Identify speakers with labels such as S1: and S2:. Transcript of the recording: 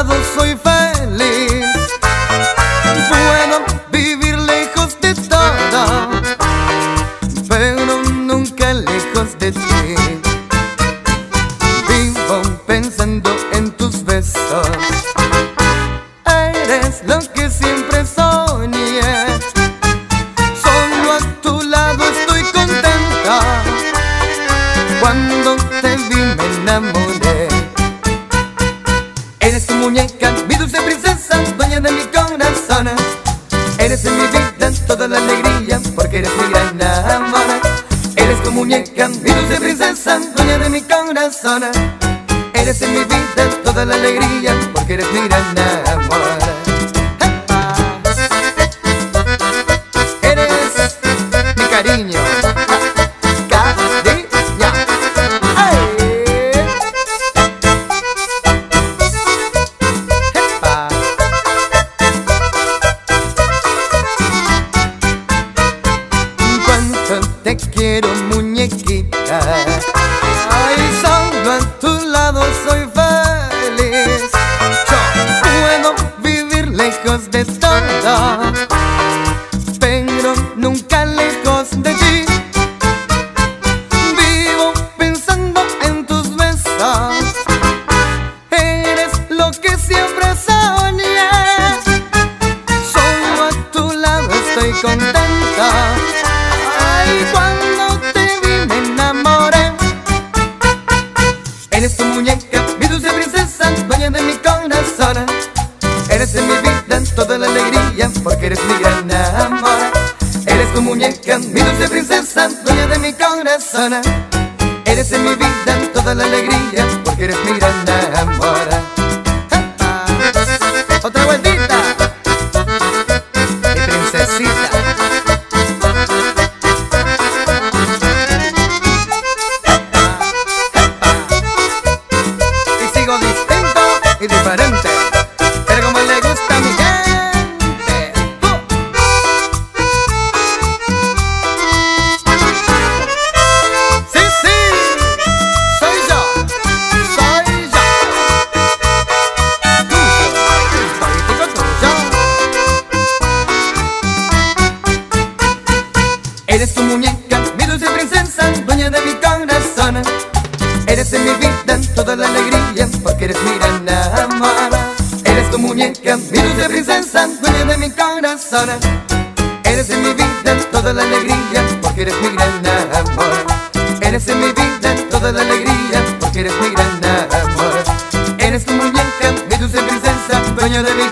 S1: lado soy feliz. Puedo vivir lejos de todo, pero nunca lejos de ti. Vivo pensando en tus besos. Eres lo que siempre soñé. Solo a tu lado estoy contenta. Cuando te vi me enamoré. Eres tu muñeca, mi dulce princesa, dueña de mi corazón. Eres en mi vida toda la alegría, porque eres mi gran amor. Eres tu muñeca, mi dulce princesa, dueña de mi corazón. Eres en mi vida toda la alegría, porque eres mi gran amor. Eres mi cariño. Te quiero, muñequita. Ay, solo a tu lado soy feliz. Yo puedo vivir lejos de todo, pero nunca lejos de ti. Vivo pensando en tus besos. Eres lo que siempre soñé. Solo a tu lado estoy contenta. Ay, cuando te vi me enamoré. Eres tu muñeca, mi dulce princesa, dueña de mi corazón. Eres en mi vida toda la alegría, porque eres mi gran amor. Eres tu muñeca, mi dulce princesa, dueña de mi corazón. Eres en mi vida toda la alegría, porque eres mi gran amor. Otra vueltita, mi princesita. Y diferente, pero como le gusta a mi gente. Sí, sí, soy yo, soy yo. Tuyo, tuyo. Eres tu muñeca, mi dulce princesa, dueña de mi corazón. Eres en mi vida toda la alegría, porque eres mi gran amor. Eres tu muñeca, mi dulce princesa, dueña de mi corazón. Eres en mi vida toda la alegría, porque eres mi gran amor. Eres en mi vida toda la alegría, porque eres mi gran amor. Eres tu muñeca, mi dulce princesa, dueña de mi